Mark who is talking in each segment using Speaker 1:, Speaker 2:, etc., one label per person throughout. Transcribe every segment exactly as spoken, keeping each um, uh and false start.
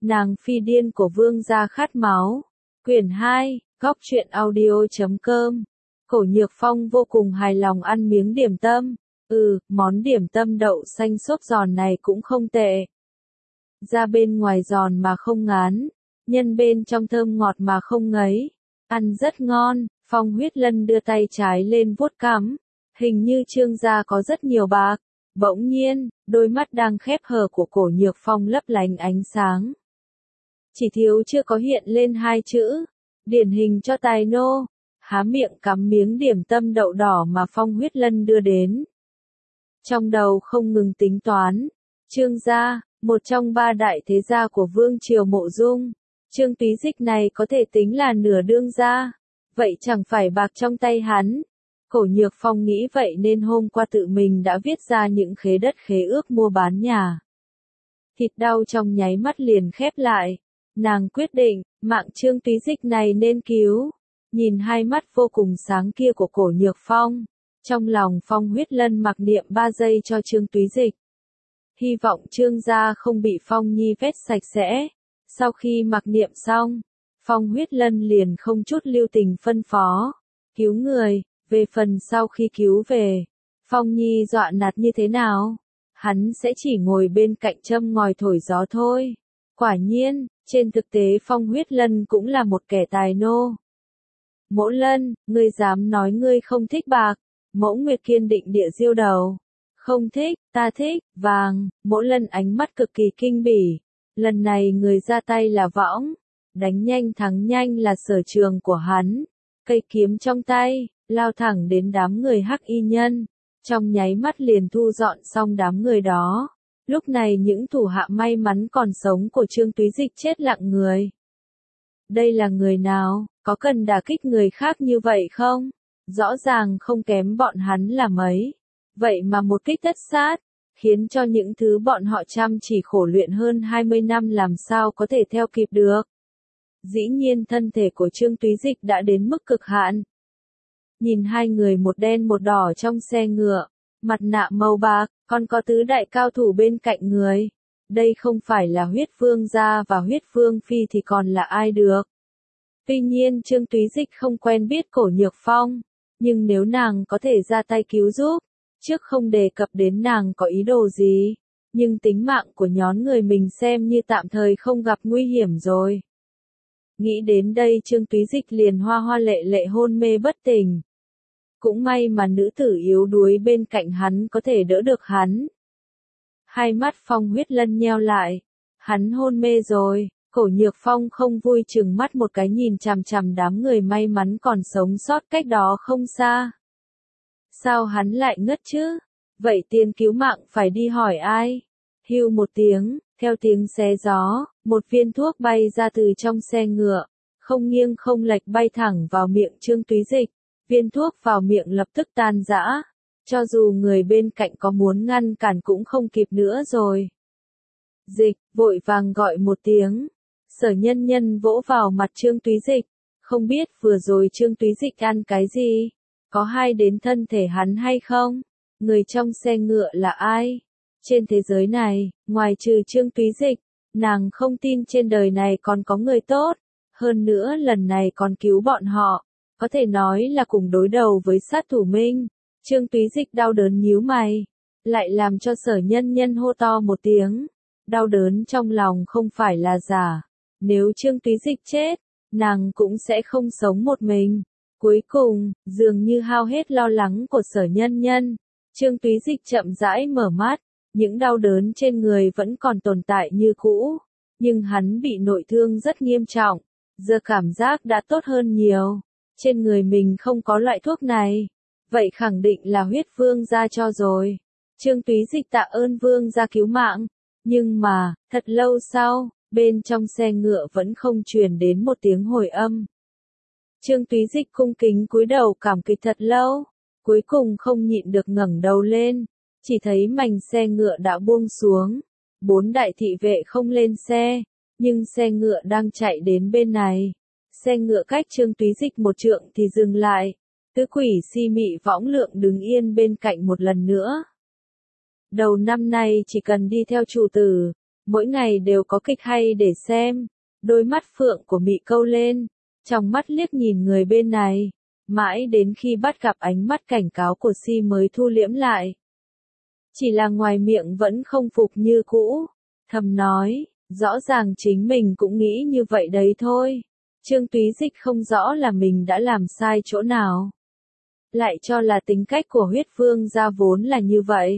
Speaker 1: Nàng phi điên của vương gia khát máu. Quyển hai, góc truyện audio chấm com. Cổ Nhược Phong vô cùng hài lòng ăn miếng điểm tâm. Ừ, món điểm tâm đậu xanh xốp giòn này cũng không tệ. Da bên ngoài giòn mà không ngán, nhân bên trong thơm ngọt mà không ngấy. Ăn rất ngon. Phong Huyết Lân đưa tay trái lên vuốt cằm. Hình như Trương gia có rất nhiều bạc. Bỗng nhiên, đôi mắt đang khép hờ của Cổ Nhược Phong lấp lánh ánh sáng. Chỉ thiếu chưa có hiện lên hai chữ, điển hình cho tài nô. Há miệng cắm miếng điểm tâm đậu đỏ mà Phong Huyết Lân đưa đến. Trong đầu không ngừng tính toán. Trương gia, một trong ba đại thế gia của vương triều Mộ Dung. Trương Túy Dịch này có thể tính là nửa đương gia. Vậy chẳng phải bạc trong tay hắn. Cổ Nhược Phong nghĩ vậy nên hôm qua tự mình đã viết ra những khế đất khế ước mua bán nhà. Thịt đau trong nháy mắt liền khép lại. Nàng quyết định, mạng Trương Túy Dịch này nên cứu. Nhìn hai mắt vô cùng sáng kia của Cổ Nhược Phong. Trong lòng Phong Huyết Lân mặc niệm ba giây cho Trương Túy Dịch. Hy vọng Trương gia không bị Phong Nhi vét sạch sẽ. Sau khi mặc niệm xong, Phong Huyết Lân liền không chút lưu tình phân phó. Cứu người, về phần sau khi cứu về, Phong Nhi dọa nạt như thế nào, hắn sẽ chỉ ngồi bên cạnh châm ngòi thổi gió thôi. Quả nhiên, trên thực tế Phong Huyết Lân cũng là một kẻ tài nô. Mỗ Lân, ngươi dám nói ngươi không thích bạc? Mẫu Nguyệt kiên định địa diêu đầu. Không thích, ta thích, vàng. Mỗ Lân ánh mắt cực kỳ kinh bỉ. Lần này người ra tay là Võng. Đánh nhanh thắng nhanh là sở trường của hắn. Cây kiếm trong tay, lao thẳng đến đám người hắc y nhân. Trong nháy mắt liền thu dọn xong đám người đó. Lúc này những thủ hạ may mắn còn sống của Trương Túy Dịch chết lặng người. Đây là người nào, có cần đả kích người khác như vậy không? Rõ ràng không kém bọn hắn là mấy. Vậy mà một kích tất sát, khiến cho những thứ bọn họ chăm chỉ khổ luyện hơn hai mươi năm làm sao có thể theo kịp được. Dĩ nhiên thân thể của Trương Túy Dịch đã đến mức cực hạn. Nhìn hai người một đen một đỏ trong xe ngựa, mặt nạ màu bạc, còn có tứ đại cao thủ bên cạnh người. Đây không phải là Huyết Vương gia và Huyết Vương phi thì còn là ai được. Tuy nhiên Trương Túy Dịch không quen biết Cổ Nhược Phong, nhưng nếu nàng có thể ra tay cứu giúp, trước không đề cập đến nàng có ý đồ gì, nhưng tính mạng của nhóm người mình xem như tạm thời không gặp nguy hiểm rồi. Nghĩ đến đây Trương Túy Dịch liền hoa hoa lệ lệ hôn mê bất tỉnh. Cũng may mà nữ tử yếu đuối bên cạnh hắn có thể đỡ được hắn. Hai mắt Phong Huyết Lân nheo lại. Hắn hôn mê rồi. Cổ Nhược Phong không vui chừng mắt một cái nhìn chằm chằm đám người may mắn còn sống sót cách đó không xa. Sao hắn lại ngất chứ? Vậy tiền cứu mạng phải đi hỏi ai? Hưu một tiếng, theo tiếng xé gió, một viên thuốc bay ra từ trong xe ngựa, không nghiêng không lệch bay thẳng vào miệng Trương Túy Dịch. Viên thuốc vào miệng lập tức tan rã. Cho dù người bên cạnh có muốn ngăn cản cũng không kịp nữa rồi. Dịch, vội vàng gọi một tiếng. Sở Nhân Nhân vỗ vào mặt Trương Túy Dịch. Không biết vừa rồi Trương Túy Dịch ăn cái gì? Có hay đến thân thể hắn hay không? Người trong xe ngựa là ai? Trên thế giới này, ngoài trừ Trương Túy Dịch, nàng không tin trên đời này còn có người tốt. Hơn nữa lần này còn cứu bọn họ. Có thể nói là cùng đối đầu với sát thủ Minh. Trương Túy Dịch đau đớn nhíu mày. Lại làm cho Sở Nhân Nhân hô to một tiếng. Đau đớn trong lòng không phải là giả. Nếu Trương Túy Dịch chết, nàng cũng sẽ không sống một mình. Cuối cùng, dường như hao hết lo lắng của Sở Nhân Nhân. Trương Túy Dịch chậm rãi mở mắt. Những đau đớn trên người vẫn còn tồn tại như cũ. Nhưng hắn bị nội thương rất nghiêm trọng. Giờ cảm giác đã tốt hơn nhiều. Trên người mình không có loại thuốc này. Vậy khẳng định là Huyết Vương gia cho rồi. Trương Túy Dịch tạ ơn Vương gia cứu mạng. Nhưng mà, thật lâu sau, bên trong xe ngựa vẫn không truyền đến một tiếng hồi âm. Trương Túy Dịch cung kính cúi đầu cảm kích thật lâu. Cuối cùng không nhịn được ngẩng đầu lên. Chỉ thấy mành xe ngựa đã buông xuống. Bốn đại thị vệ không lên xe. Nhưng xe ngựa đang chạy đến bên này. Xe ngựa cách Trương Túy Dịch một trượng thì dừng lại. Tứ quỷ si mị Võng Lượng đứng yên bên cạnh một lần nữa. Đầu năm nay chỉ cần đi theo chủ tử, mỗi ngày đều có kịch hay để xem. Đôi mắt phượng của Mị câu lên, trong mắt liếc nhìn người bên này, mãi đến khi bắt gặp ánh mắt cảnh cáo của Si mới thu liễm lại. Chỉ là ngoài miệng vẫn không phục như cũ, thầm nói, rõ ràng chính mình cũng nghĩ như vậy đấy thôi. Trương Túy Dịch không rõ là mình đã làm sai chỗ nào. Lại cho là tính cách của huyết vương gia vốn là như vậy.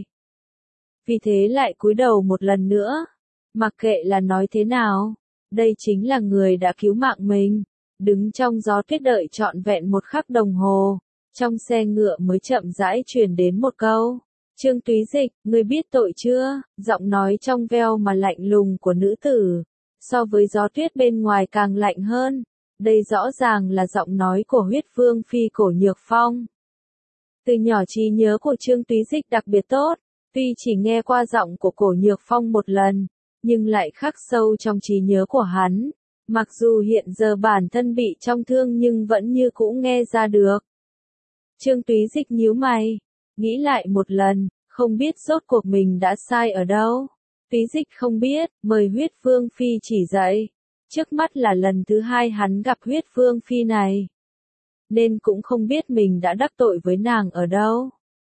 Speaker 1: Vì thế lại cúi đầu một lần nữa. Mặc kệ là nói thế nào, đây chính là người đã cứu mạng mình. Đứng trong gió tuyết đợi trọn vẹn một khắc đồng hồ. Trong xe ngựa mới chậm rãi truyền đến một câu. Trương Túy Dịch, ngươi biết tội chưa? Giọng nói trong veo mà lạnh lùng của nữ tử. So với gió tuyết bên ngoài càng lạnh hơn. Đây rõ ràng là giọng nói của huyết vương phi Cổ Nhược Phong. Từ nhỏ trí nhớ của Trương Túy Dịch đặc biệt tốt. Tuy chỉ nghe qua giọng của Cổ Nhược Phong một lần, nhưng lại khắc sâu trong trí nhớ của hắn. Mặc dù hiện giờ bản thân bị trong thương nhưng vẫn như cũ nghe ra được. Trương Túy Dịch nhíu mày, nghĩ lại một lần, không biết rốt cuộc mình đã sai ở đâu. Túy Dịch không biết, mời huyết vương phi chỉ dạy. Trước mắt là lần thứ hai hắn gặp huyết vương phi này. Nên cũng không biết mình đã đắc tội với nàng ở đâu.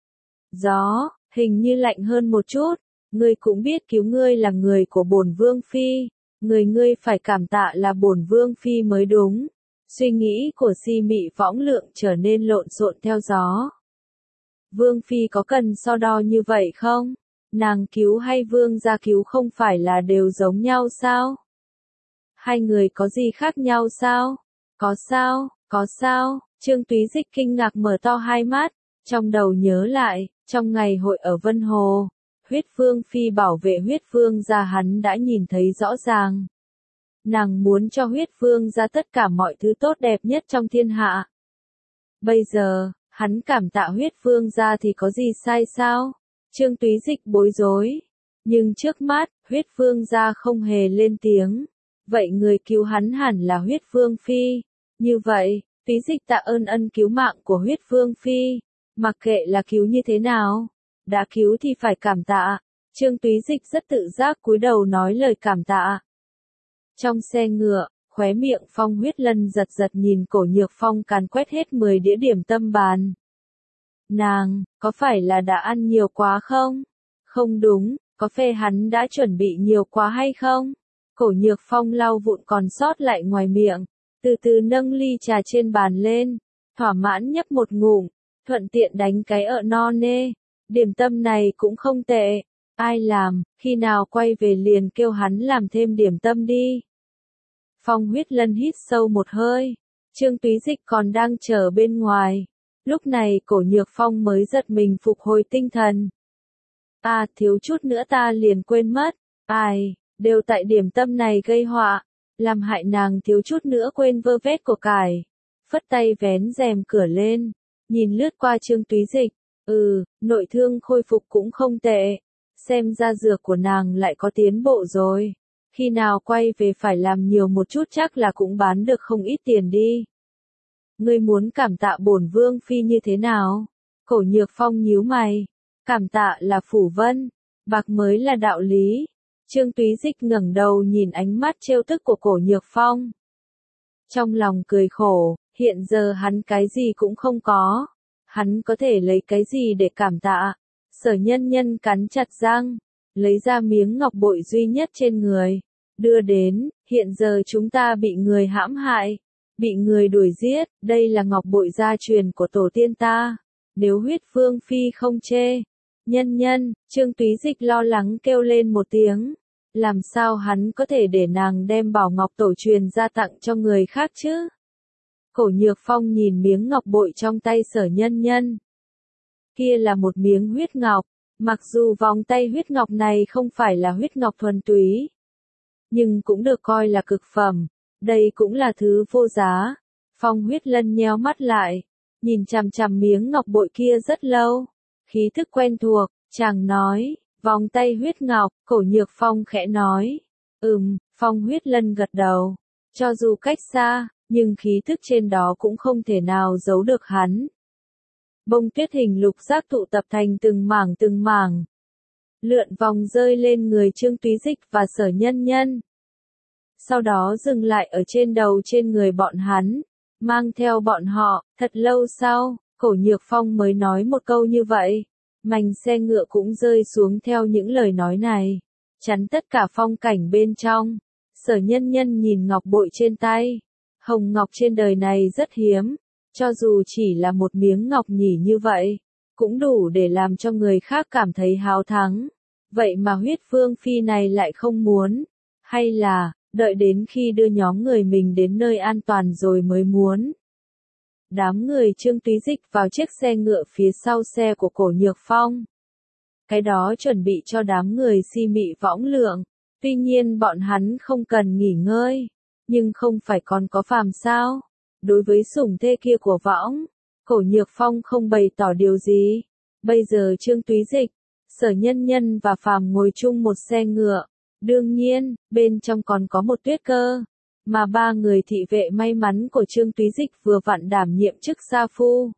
Speaker 1: Gió, hình như lạnh hơn một chút. Ngươi cũng biết cứu ngươi là người của bổn vương phi. Người ngươi phải cảm tạ là bổn vương phi mới đúng. Suy nghĩ của Si Mị võng lượng trở nên lộn xộn theo gió. Vương phi có cần so đo như vậy không? Nàng cứu hay vương gia cứu không phải là đều giống nhau sao? Hai người có gì khác nhau sao? Có sao, có sao? Trương Túy Dịch kinh ngạc mở to hai mắt, trong đầu nhớ lại, trong ngày hội ở Vân Hồ, huyết vương phi bảo vệ huyết vương gia hắn đã nhìn thấy rõ ràng. Nàng muốn cho huyết vương gia tất cả mọi thứ tốt đẹp nhất trong thiên hạ. Bây giờ, hắn cảm tạ huyết vương gia thì có gì sai sao? Trương Túy Dịch bối rối. Nhưng trước mắt, huyết vương gia không hề lên tiếng. Vậy người cứu hắn hẳn là huyết vương phi. Như vậy, Túy Dịch tạ ơn ân cứu mạng của huyết vương phi. Mặc kệ là cứu như thế nào, đã cứu thì phải cảm tạ. Trương Túy Dịch rất tự giác cúi đầu nói lời cảm tạ. Trong xe ngựa, khóe miệng Phong Huyết Lân giật giật nhìn Cổ Nhược Phong càn quét hết mười đĩa điểm tâm bàn. Nàng, có phải là đã ăn nhiều quá không? Không đúng, có phê hắn đã chuẩn bị nhiều quá hay không? Cổ Nhược Phong lau vụn còn sót lại ngoài miệng, từ từ nâng ly trà trên bàn lên, thỏa mãn nhấp một ngụm, thuận tiện đánh cái ợ no nê. Điểm tâm này cũng không tệ. Ai làm, khi nào quay về liền kêu hắn làm thêm điểm tâm đi. Phong Huyết Lân hít sâu một hơi. Trương Túy Dịch còn đang chờ bên ngoài. Lúc này Cổ Nhược Phong mới giật mình phục hồi tinh thần. À, thiếu chút nữa ta liền quên mất. Ai, đều tại điểm tâm này gây họa. Làm hại nàng thiếu chút nữa quên vơ vét của cải. Phất tay vén rèm cửa lên. Nhìn lướt qua Trương Túy Dịch. Ừ, nội thương khôi phục cũng không tệ. Xem ra dược của nàng lại có tiến bộ rồi. Khi nào quay về phải làm nhiều một chút chắc là cũng bán được không ít tiền đi. Ngươi muốn cảm tạ bổn vương phi như thế nào? Cổ Nhược Phong nhíu mày. Cảm tạ là phủ vân, bạc mới là đạo lý. Trương Túy Dịch ngẩng đầu nhìn ánh mắt trêu tức của Cổ Nhược Phong. Trong lòng cười khổ, hiện giờ hắn cái gì cũng không có. Hắn có thể lấy cái gì để cảm tạ? Sở Nhân Nhân cắn chặt răng, lấy ra miếng ngọc bội duy nhất trên người, đưa đến, hiện giờ chúng ta bị người hãm hại, bị người đuổi giết, đây là ngọc bội gia truyền của tổ tiên ta, nếu huyết vương phi không chê. Nhân Nhân, Trương Túy Dịch lo lắng kêu lên một tiếng, làm sao hắn có thể để nàng đem bảo ngọc tổ truyền ra tặng cho người khác chứ? Cổ Nhược Phong nhìn miếng ngọc bội trong tay Sở Nhân Nhân. Kia là một miếng huyết ngọc, mặc dù vòng tay huyết ngọc này không phải là huyết ngọc thuần túy, nhưng cũng được coi là cực phẩm, đây cũng là thứ vô giá. Phong Huyết Lân nheo mắt lại, nhìn chằm chằm miếng ngọc bội kia rất lâu, khí thức quen thuộc, chàng nói, vòng tay huyết ngọc. Cổ Nhược Phong khẽ nói, ừm. Phong Huyết Lân gật đầu, cho dù cách xa, nhưng khí thức trên đó cũng không thể nào giấu được hắn. Bông tuyết hình lục giác tụ tập thành từng mảng từng mảng. lượn vòng rơi lên người Trương Túy Dịch và Sở Nhân Nhân. Sau đó dừng lại ở trên đầu trên người bọn hắn, mang theo bọn họ. Thật lâu sau, Cổ Nhược Phong mới nói một câu như vậy. Mành xe ngựa cũng rơi xuống theo những lời nói này, chắn tất cả phong cảnh bên trong. Sở Nhân Nhân nhìn ngọc bội trên tay. Hồng ngọc trên đời này rất hiếm, cho dù chỉ là một miếng ngọc nhỉ như vậy, cũng đủ để làm cho người khác cảm thấy háo thắng. Vậy mà Huyết Vương Phi này lại không muốn, hay là, đợi đến khi đưa nhóm người mình đến nơi an toàn rồi mới muốn. Đám người Trương Túy Dịch vào chiếc xe ngựa phía sau xe của Cổ Nhược Phong. Cái đó chuẩn bị cho đám người si mị võng lượng. Tuy nhiên bọn hắn không cần nghỉ ngơi. Nhưng không phải còn có Phàm sao? Đối với sủng thê kia của võng, Cổ Nhược Phong không bày tỏ điều gì. Bây giờ Trương Túy Dịch, Sở Nhân Nhân và Phàm ngồi chung một xe ngựa. Đương nhiên, bên trong còn có một Tuyết Cơ. Mà ba người thị vệ may mắn của Trương Túy Dịch vừa vặn đảm nhiệm chức sa phu.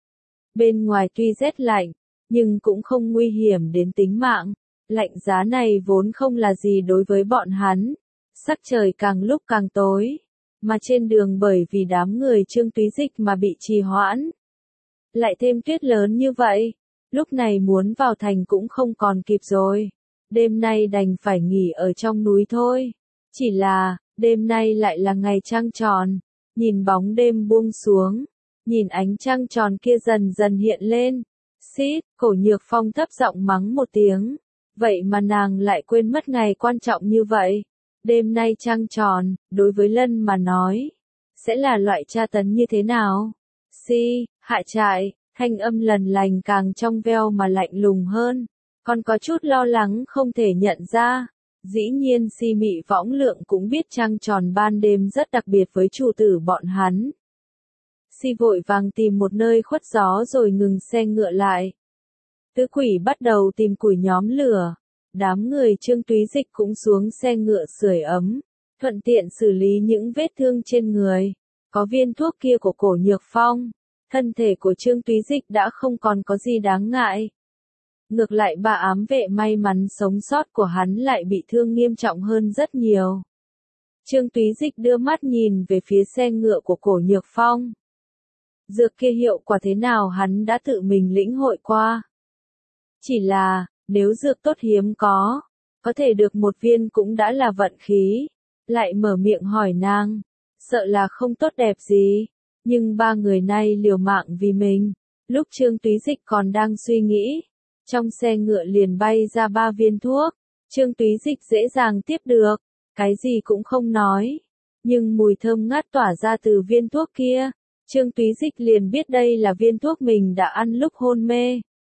Speaker 1: Bên ngoài tuy rét lạnh, nhưng cũng không nguy hiểm đến tính mạng. Lạnh giá này vốn không là gì đối với bọn hắn. Sắc trời càng lúc càng tối, mà trên đường bởi vì đám người Trương Túy Dịch mà bị trì hoãn. Lại thêm tuyết lớn như vậy, lúc này muốn vào thành cũng không còn kịp rồi. Đêm nay đành phải nghỉ ở trong núi thôi. Chỉ là, đêm nay lại là ngày trăng tròn, nhìn bóng đêm buông xuống, nhìn ánh trăng tròn kia dần dần hiện lên. Xít, Cổ Nhược Phong thấp giọng mắng một tiếng. Vậy mà nàng lại quên mất ngày quan trọng như vậy. Đêm nay trăng tròn, đối với Lân mà nói, sẽ là loại tra tấn như thế nào? Si, hạ trại, thanh âm lần lành càng trong veo mà lạnh lùng hơn. Còn có chút lo lắng không thể nhận ra. Dĩ nhiên si mị võng lượng cũng biết trăng tròn ban đêm rất đặc biệt với chủ tử bọn hắn. Si vội vàng tìm một nơi khuất gió rồi ngừng xe ngựa lại. Tứ quỷ bắt đầu tìm củi nhóm lửa. Đám người Trương Túy Dịch cũng xuống xe ngựa sưởi ấm, thuận tiện xử lý những vết thương trên người. Có viên thuốc kia của Cổ Nhược Phong, thân thể của Trương Túy Dịch đã không còn có gì đáng ngại. Ngược lại ba ám vệ may mắn sống sót của hắn lại bị thương nghiêm trọng hơn rất nhiều. Trương Túy Dịch đưa mắt nhìn về phía xe ngựa của Cổ Nhược Phong. Dược kia hiệu quả thế nào hắn đã tự mình lĩnh hội qua. Chỉ là, nếu dược tốt hiếm có, có thể được một viên cũng đã là vận khí. Lại mở miệng hỏi nàng, sợ là không tốt đẹp gì. Nhưng ba người này liều mạng vì mình. Lúc Trương Túy Dịch còn đang suy nghĩ, trong xe ngựa liền bay ra ba viên thuốc. Trương Túy Dịch dễ dàng tiếp được, cái gì cũng không nói. Nhưng mùi thơm ngát tỏa ra từ viên thuốc kia, Trương Túy Dịch liền biết đây là viên thuốc mình đã ăn lúc hôn mê.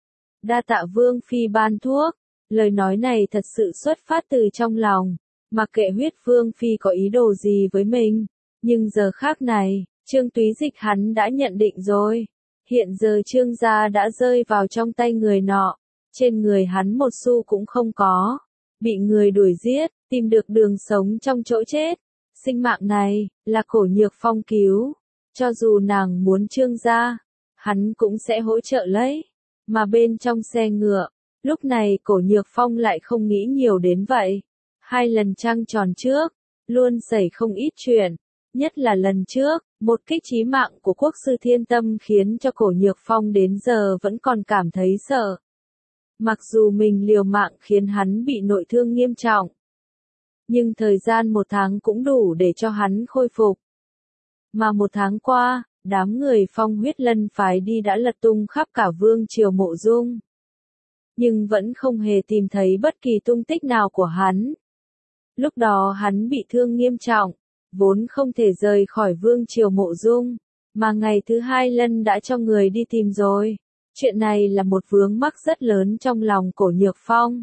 Speaker 1: Đa tạ Vương Phi ban thuốc. Lời nói này thật sự xuất phát từ trong lòng. Mặc kệ Huyết Vương Phi có ý đồ gì với mình. Nhưng giờ khác này, Trương Túy Dịch hắn đã nhận định rồi. Hiện giờ Trương gia đã rơi vào trong tay người nọ. Trên người hắn một xu cũng không có. Bị người đuổi giết, tìm được đường sống trong chỗ chết. Sinh mạng này, là Cổ Nhược Phong cứu. Cho dù nàng muốn Trương gia, hắn cũng sẽ hỗ trợ lấy. Mà bên trong xe ngựa, lúc này Cổ Nhược Phong lại không nghĩ nhiều đến vậy. Hai lần trăng tròn trước, luôn xảy không ít chuyện. Nhất là lần trước, một kích chí mạng của quốc sư Thiên Tâm khiến cho Cổ Nhược Phong đến giờ vẫn còn cảm thấy sợ. Mặc dù mình liều mạng khiến hắn bị nội thương nghiêm trọng. Nhưng thời gian một tháng cũng đủ để cho hắn khôi phục. Mà một tháng qua, đám người Phong Huyết Lân phái đi đã lật tung khắp cả vương triều Mộ Dung. Nhưng vẫn không hề tìm thấy bất kỳ tung tích nào của hắn. Lúc đó hắn bị thương nghiêm trọng, vốn không thể rời khỏi vương triều Mộ Dung, mà ngày thứ hai Lân đã cho người đi tìm rồi. Chuyện này là một vướng mắc rất lớn trong lòng Cổ Nhược Phong.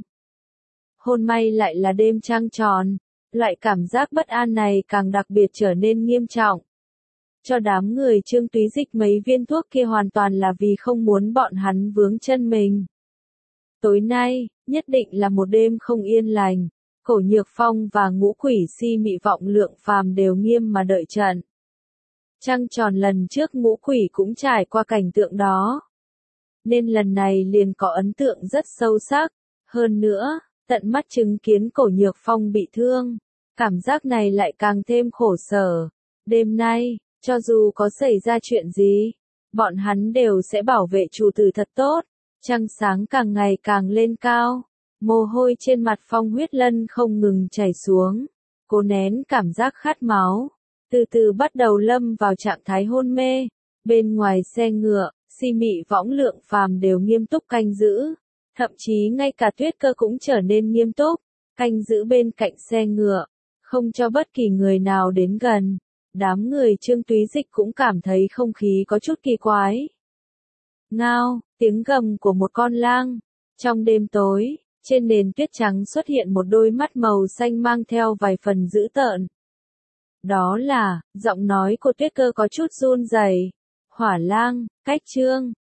Speaker 1: Hôn may lại là đêm trăng tròn, loại cảm giác bất an này càng đặc biệt trở nên nghiêm trọng. Cho đám người Trương Túy Dịch mấy viên thuốc kia hoàn toàn là vì không muốn bọn hắn vướng chân mình. Tối nay, nhất định là một đêm không yên lành. Cổ Nhược Phong và ngũ quỷ si mị vọng lượng phàm đều nghiêm mà đợi trận. Trăng tròn lần trước ngũ quỷ cũng trải qua cảnh tượng đó. Nên lần này liền có ấn tượng rất sâu sắc. Hơn nữa, tận mắt chứng kiến Cổ Nhược Phong bị thương, cảm giác này lại càng thêm khổ sở. Đêm nay, cho dù có xảy ra chuyện gì, bọn hắn đều sẽ bảo vệ chủ tử thật tốt. Trăng sáng càng ngày càng lên cao, mồ hôi trên mặt Phong Huyết Lân không ngừng chảy xuống, cố nén cảm giác khát máu, từ từ bắt đầu lâm vào trạng thái hôn mê. Bên ngoài xe ngựa, Si Mị Võng Lượng Phàm đều nghiêm túc canh giữ, thậm chí ngay cả Tuyết Cơ cũng trở nên nghiêm túc, canh giữ bên cạnh xe ngựa, không cho bất kỳ người nào đến gần. Đám người Trương Túy Dịch cũng cảm thấy không khí có chút kỳ quái. Ngao, tiếng gầm của một con lang. Trong đêm tối, trên nền tuyết trắng xuất hiện một đôi mắt màu xanh mang theo vài phần dữ tợn. Đó là, giọng nói của Tuyết Cơ có chút run rẩy. Hỏa lang, cách Trương,